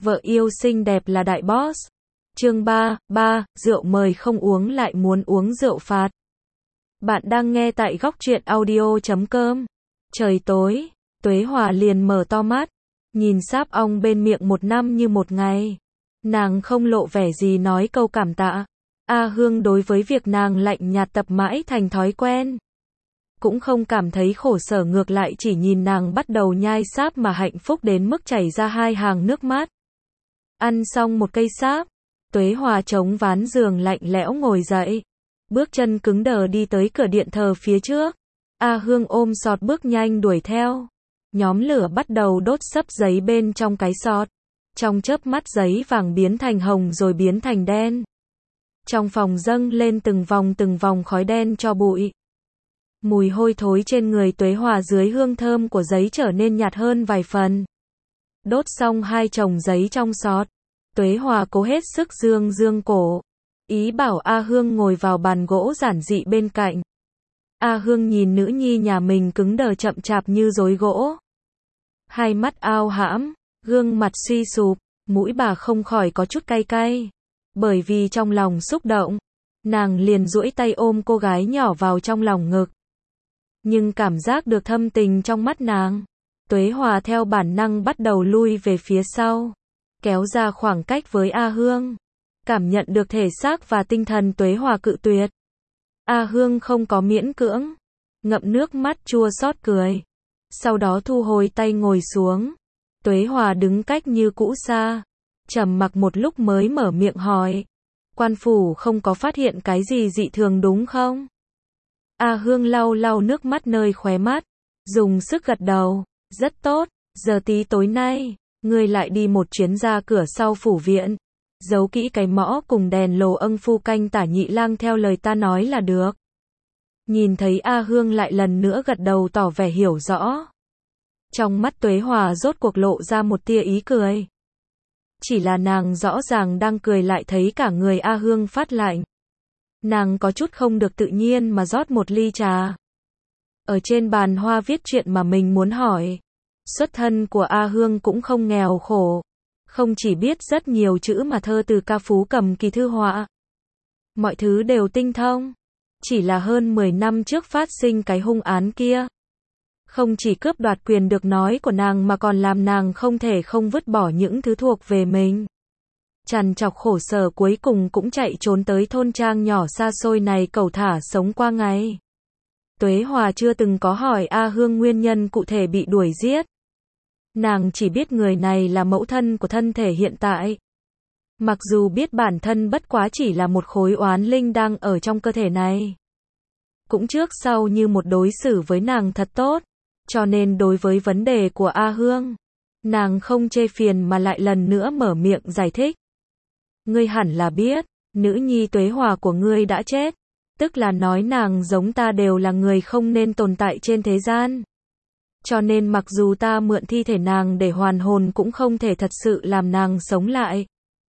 Vợ yêu xinh đẹp là đại boss. Chương 3, rượu mời không uống lại muốn uống rượu phạt. Bạn đang nghe tại góc truyện audio.com. Trời tối, Tuế Hòa liền mở to mắt, nhìn sáp ong bên miệng một năm như một ngày. Nàng không lộ vẻ gì nói câu cảm tạ. A Hương đối với việc nàng lạnh nhạt tập mãi thành thói quen. Cũng không cảm thấy khổ sở, ngược lại chỉ nhìn nàng bắt đầu nhai sáp mà hạnh phúc đến mức chảy ra hai hàng nước mắt. Ăn xong một cây sáp, Tuế Hòa chống ván giường lạnh lẽo ngồi dậy. Bước chân cứng đờ đi tới cửa điện thờ phía trước. A Hương ôm sọt bước nhanh đuổi theo. Nhóm lửa bắt đầu đốt sấp giấy bên trong cái sọt. Trong chớp mắt giấy vàng biến thành hồng rồi biến thành đen. Trong phòng dâng lên từng vòng khói đen cho bụi. Mùi hôi thối trên người Tuế Hòa dưới hương thơm của giấy trở nên nhạt hơn vài phần. Đốt xong hai chồng giấy trong sọt, Tuế Hòa cố hết sức dương cổ, ý bảo A Hương ngồi vào bàn gỗ giản dị bên cạnh. A Hương nhìn nữ nhi nhà mình cứng đờ chậm chạp như rối gỗ. Hai mắt ao hãm, gương mặt suy sụp, mũi bà không khỏi có chút cay cay. Bởi vì trong lòng xúc động, nàng liền duỗi tay ôm cô gái nhỏ vào trong lòng ngực. Nhưng cảm giác được thâm tình trong mắt nàng, Tuế Hòa theo bản năng bắt đầu lui về phía sau, kéo ra khoảng cách với A Hương. Cảm nhận được thể xác và tinh thần Tuế Hòa cự tuyệt. A Hương không có miễn cưỡng, ngậm nước mắt chua xót cười. Sau đó thu hồi tay ngồi xuống. Tuế Hòa đứng cách như cũ xa, trầm mặc một lúc mới mở miệng hỏi. Quan phủ không có phát hiện cái gì dị thường đúng không? A Hương lau nước mắt nơi khóe mắt, dùng sức gật đầu. Rất tốt, giờ tí tối nay, ngươi lại đi một chuyến ra cửa sau phủ viện. Giấu kỹ cái mõ cùng đèn lồ âng phu canh tả nhị lang theo lời ta nói là được. Nhìn thấy A Hương lại lần nữa gật đầu tỏ vẻ hiểu rõ. Trong mắt Tuế Hòa rốt cuộc lộ ra một tia ý cười. Chỉ là nàng rõ ràng đang cười lại thấy cả người A Hương phát lạnh. Nàng có chút không được tự nhiên mà rót một ly trà. Ở trên bàn hoa viết chuyện mà mình muốn hỏi. Xuất thân của A Hương cũng không nghèo khổ. Không chỉ biết rất nhiều chữ mà thơ từ ca phú cầm kỳ thư họa. Mọi thứ đều tinh thông. Chỉ là hơn 10 năm trước phát sinh cái hung án kia. Không chỉ cướp đoạt quyền được nói của nàng mà còn làm nàng không thể không vứt bỏ những thứ thuộc về mình. Trằn trọc khổ sở cuối cùng cũng chạy trốn tới thôn trang nhỏ xa xôi này cẩu thả sống qua ngày. Tuế Hòa chưa từng có hỏi A Hương nguyên nhân cụ thể bị đuổi giết. Nàng chỉ biết người này là mẫu thân của thân thể hiện tại. Mặc dù biết bản thân bất quá chỉ là một khối oán linh đang ở trong cơ thể này. Cũng trước sau như một đối xử với nàng thật tốt. Cho nên đối với vấn đề của A Hương, nàng không chê phiền mà lại lần nữa mở miệng giải thích. Ngươi hẳn là biết, nữ nhi Tuế Hòa của ngươi đã chết. Tức là nói nàng giống ta đều là người không nên tồn tại trên thế gian. Cho nên mặc dù ta mượn thi thể nàng để hoàn hồn cũng không thể thật sự làm nàng sống lại.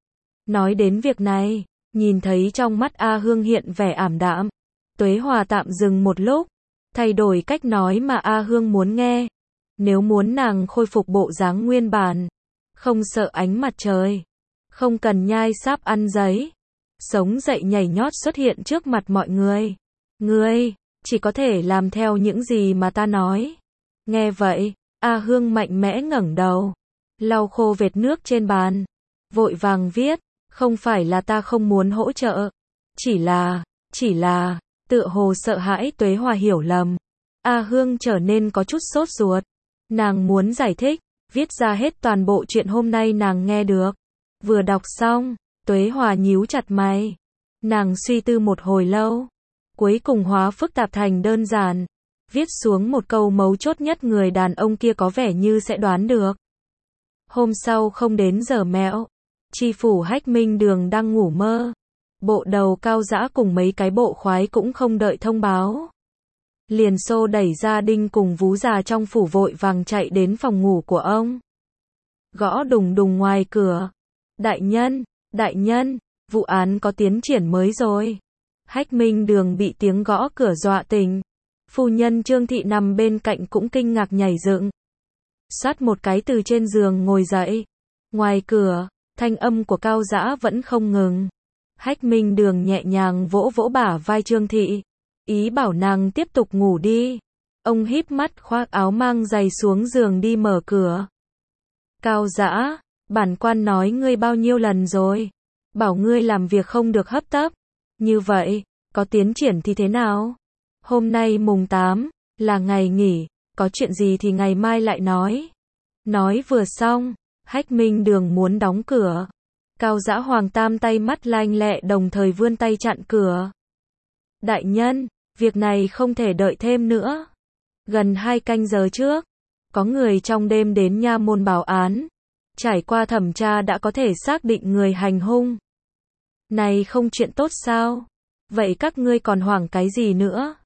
Nói đến việc này, nhìn thấy trong mắt A Hương hiện vẻ ảm đạm. Tuế Hòa tạm dừng một lúc, thay đổi cách nói mà A Hương muốn nghe. Nếu muốn nàng khôi phục bộ dáng nguyên bản, không sợ ánh mặt trời, không cần nhai sáp ăn giấy, sống dậy nhảy nhót xuất hiện trước mặt mọi người. Ngươi, chỉ có thể làm theo những gì mà ta nói. Nghe vậy, A Hương mạnh mẽ ngẩng đầu, lau khô vệt nước trên bàn, vội vàng viết, không phải là ta không muốn hỗ trợ, chỉ là, tựa hồ sợ hãi Tuế Hòa hiểu lầm. A Hương trở nên có chút sốt ruột, nàng muốn giải thích, viết ra hết toàn bộ chuyện hôm nay nàng nghe được. Vừa đọc xong, Tuế Hòa nhíu chặt mày, nàng suy tư một hồi lâu, cuối cùng hóa phức tạp thành đơn giản. Viết xuống một câu mấu chốt nhất người đàn ông kia có vẻ như sẽ đoán được. Hôm sau không đến giờ mẹo, tri phủ Hách Minh Đường đang ngủ mơ. Bộ đầu Cao Dã cùng mấy cái bộ khoái cũng không đợi thông báo. Liền xô đẩy gia đình cùng vú già trong phủ vội vàng chạy đến phòng ngủ của ông. Gõ đùng đùng ngoài cửa. Đại nhân, vụ án có tiến triển mới rồi. Hách Minh Đường bị tiếng gõ cửa dọa tỉnh. Phu nhân Trương Thị nằm bên cạnh cũng kinh ngạc nhảy dựng. Xoát một cái từ trên giường ngồi dậy. Ngoài cửa, thanh âm của Cao Dã vẫn không ngừng. Hách Minh Đường nhẹ nhàng vỗ vỗ bả vai Trương Thị, ý bảo nàng tiếp tục ngủ đi. Ông híp mắt khoác áo mang giày xuống giường đi mở cửa. Cao Dã, bản quan nói ngươi bao nhiêu lần rồi, bảo ngươi làm việc không được hấp tấp. Như vậy, có tiến triển thì thế nào? Hôm nay mùng 8, là ngày nghỉ, có chuyện gì thì ngày mai lại nói. Nói vừa xong, Hách Minh Đường muốn đóng cửa. Cao Dã Hoàng Tam tay mắt lanh lẹ đồng thời vươn tay chặn cửa. Đại nhân, việc này không thể đợi thêm nữa. Gần 2 canh giờ trước, có người trong đêm đến nha môn báo án. Trải qua thẩm tra đã có thể xác định người hành hung. Này không chuyện tốt sao? Vậy các ngươi còn hoảng cái gì nữa?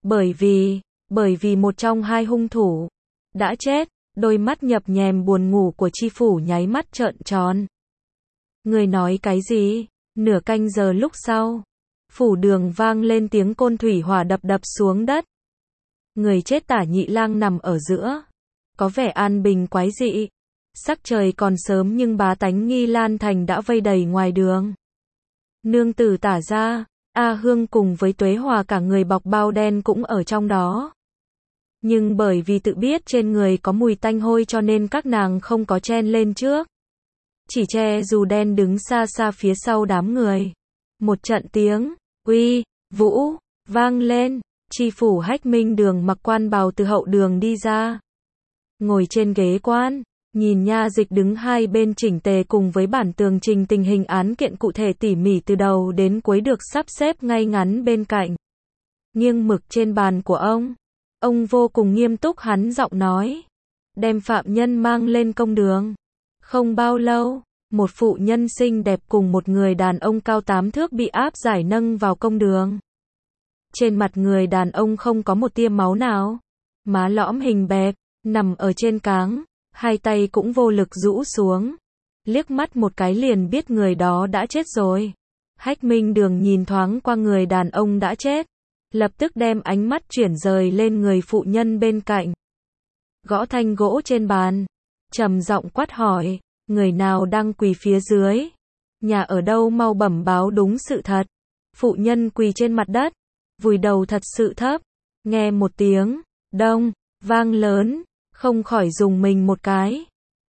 Bởi vì một trong hai hung thủ đã chết. Đôi mắt nhập nhèm buồn ngủ của tri phủ nháy mắt trợn tròn. Người nói cái gì? Nửa canh giờ lúc sau, phủ đường vang lên tiếng côn thủy hỏa đập đập xuống đất. Người chết Tả Nhị Lang nằm ở giữa, có vẻ an bình quái dị. Sắc trời còn sớm nhưng bá tánh Nghi Lan Thành đã vây đầy ngoài đường. Nương tử Tả gia, A Hương cùng với Tuế Hòa cả người bọc bao đen cũng ở trong đó. Nhưng bởi vì tự biết trên người có mùi tanh hôi cho nên các nàng không có chen lên trước. Chỉ che dù đen đứng xa xa phía sau đám người. Một trận tiếng, uy, vũ, vang lên. Tri phủ Hách Minh Đường mặc quan bào từ hậu đường đi ra. Ngồi trên ghế quan, nhìn nha dịch đứng hai bên chỉnh tề cùng với bản tường trình tình hình án kiện cụ thể tỉ mỉ từ đầu đến cuối được sắp xếp ngay ngắn bên cạnh. Nghiêng mực trên bàn của ông vô cùng nghiêm túc hắn giọng nói. Đem phạm nhân mang lên công đường. Không bao lâu, một phụ nhân xinh đẹp cùng một người đàn ông cao 8 thước bị áp giải nâng vào công đường. Trên mặt người đàn ông không có một tia máu nào. Má lõm hình bẹp, nằm ở trên cáng, hai tay cũng vô lực rũ xuống. Liếc mắt một cái liền biết người đó đã chết rồi. Hách Minh Đường nhìn thoáng qua người đàn ông đã chết. Lập tức đem ánh mắt chuyển rời lên người phụ nhân bên cạnh. Gõ thanh gỗ trên bàn. Trầm giọng quát hỏi. Người nào đang quỳ phía dưới? Nhà ở đâu mau bẩm báo đúng sự thật. Phụ nhân quỳ trên mặt đất. Vùi đầu thật sự thấp. Nghe một tiếng. Đông. Vang lớn. Không khỏi dùng mình một cái.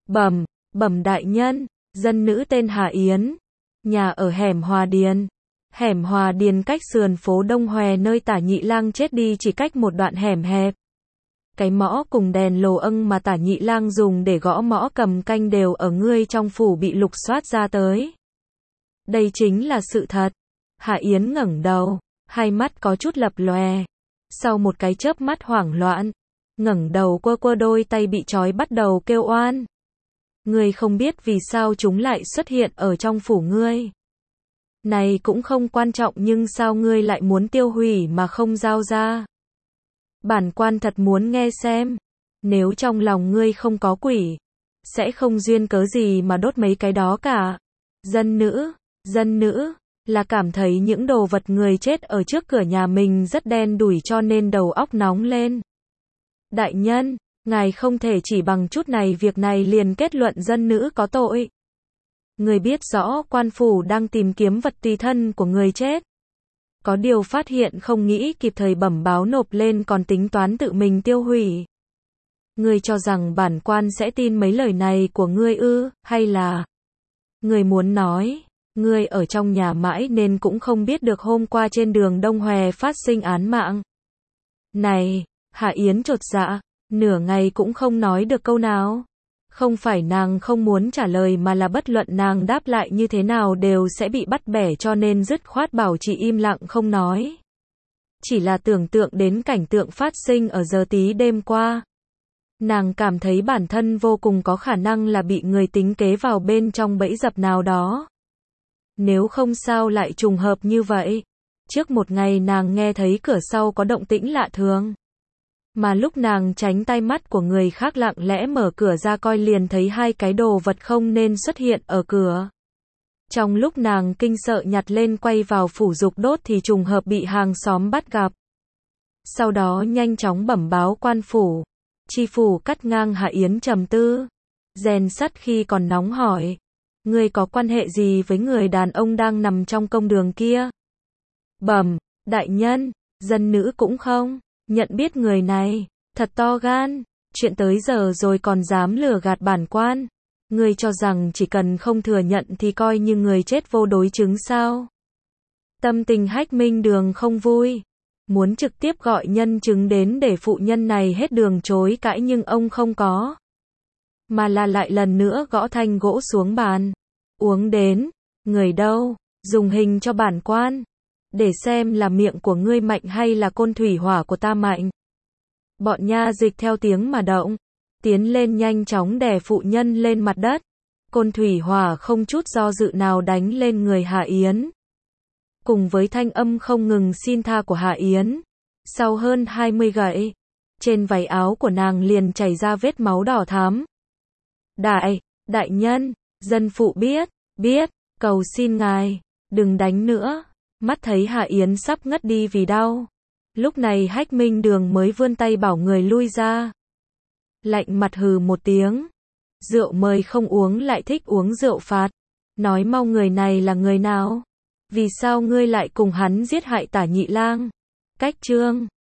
Bẩm đại nhân. Dân nữ tên Hà Yến. Nhà ở hẻm Hòa Điền. Hẻm Hòa Điền cách sườn phố Đông Hòe nơi Tả Nhị Lang chết đi chỉ cách một đoạn hẻm hẹp. Cái mõ cùng đèn lồ âng mà Tả Nhị Lang dùng để gõ mõ cầm canh đều ở ngươi trong phủ bị lục soát ra tới. Đây chính là sự thật. Hạ Yến ngẩng đầu, hai mắt có chút lập lòe. Sau một cái chớp mắt hoảng loạn, ngẩng đầu quơ đôi tay bị trói bắt đầu kêu oan. Ngươi không biết vì sao chúng lại xuất hiện ở trong phủ ngươi. Này cũng không quan trọng nhưng sao ngươi lại muốn tiêu hủy mà không giao ra? Bản quan thật muốn nghe xem. Nếu trong lòng ngươi không có quỷ, sẽ không duyên cớ gì mà đốt mấy cái đó cả. Dân nữ, là cảm thấy những đồ vật người chết ở trước cửa nhà mình rất đen đủi cho nên đầu óc nóng lên. Đại nhân, ngài không thể chỉ bằng chút này việc này liền kết luận dân nữ có tội. Người biết rõ quan phủ đang tìm kiếm vật tùy thân của người chết. Có điều phát hiện không nghĩ kịp thời bẩm báo nộp lên còn tính toán tự mình tiêu hủy. Ngươi cho rằng bản quan sẽ tin mấy lời này của ngươi ư, hay là ngươi muốn nói, ngươi ở trong nhà mãi nên cũng không biết được hôm qua trên đường Đông Hòe phát sinh án mạng. Này, Hạ Yến chột dạ, nửa ngày cũng không nói được câu nào. Không phải nàng không muốn trả lời mà là bất luận nàng đáp lại như thế nào đều sẽ bị bắt bẻ cho nên dứt khoát bảo chị im lặng không nói. Chỉ là tưởng tượng đến cảnh tượng phát sinh ở giờ tí đêm qua. Nàng cảm thấy bản thân vô cùng có khả năng là bị người tính kế vào bên trong bẫy dập nào đó. Nếu không sao lại trùng hợp như vậy. Trước một ngày nàng nghe thấy cửa sau có động tĩnh lạ thường. Mà lúc nàng tránh tai mắt của người khác lặng lẽ mở cửa ra coi liền thấy hai cái đồ vật không nên xuất hiện ở cửa. Trong lúc nàng kinh sợ nhặt lên quay vào phủ dục đốt thì trùng hợp bị hàng xóm bắt gặp. Sau đó nhanh chóng bẩm báo quan phủ. Tri phủ cắt ngang Hạ Yến trầm tư. rèn sắt khi còn nóng hỏi. Ngươi có quan hệ gì với người đàn ông đang nằm trong công đường kia? Bẩm, đại nhân, dân nữ cũng không nhận biết người này, thật to gan, chuyện tới giờ rồi còn dám lừa gạt bản quan. Ngươi cho rằng chỉ cần không thừa nhận thì coi như người chết vô đối chứng sao? Tâm tình Hách Minh Đường không vui, muốn trực tiếp gọi nhân chứng đến để phụ nhân này hết đường chối cãi nhưng ông không có, mà là lại lần nữa gõ thanh gỗ xuống bàn. Uống đến, người đâu, dùng hình cho bản quan, để xem là miệng của ngươi mạnh hay là côn thủy hỏa của ta mạnh. Bọn nha dịch theo tiếng mà động, tiến lên nhanh chóng đè phụ nhân lên mặt đất. Côn thủy hỏa không chút do dự nào đánh lên người Hạ Yến. Cùng với thanh âm không ngừng xin tha của Hạ Yến, sau hơn 20 gậy, trên váy áo của nàng liền chảy ra vết máu đỏ thắm. Đại nhân, dân phụ biết, cầu xin ngài, đừng đánh nữa. Mắt thấy Hạ Yến sắp ngất đi vì đau. Lúc này Hách Minh Đường mới vươn tay bảo người lui ra. Lạnh mặt hừ một tiếng. Rượu mời không uống lại thích uống rượu phạt. Nói mau người này là người nào? Vì sao ngươi lại cùng hắn giết hại Tả Nhị Lang? Cách chương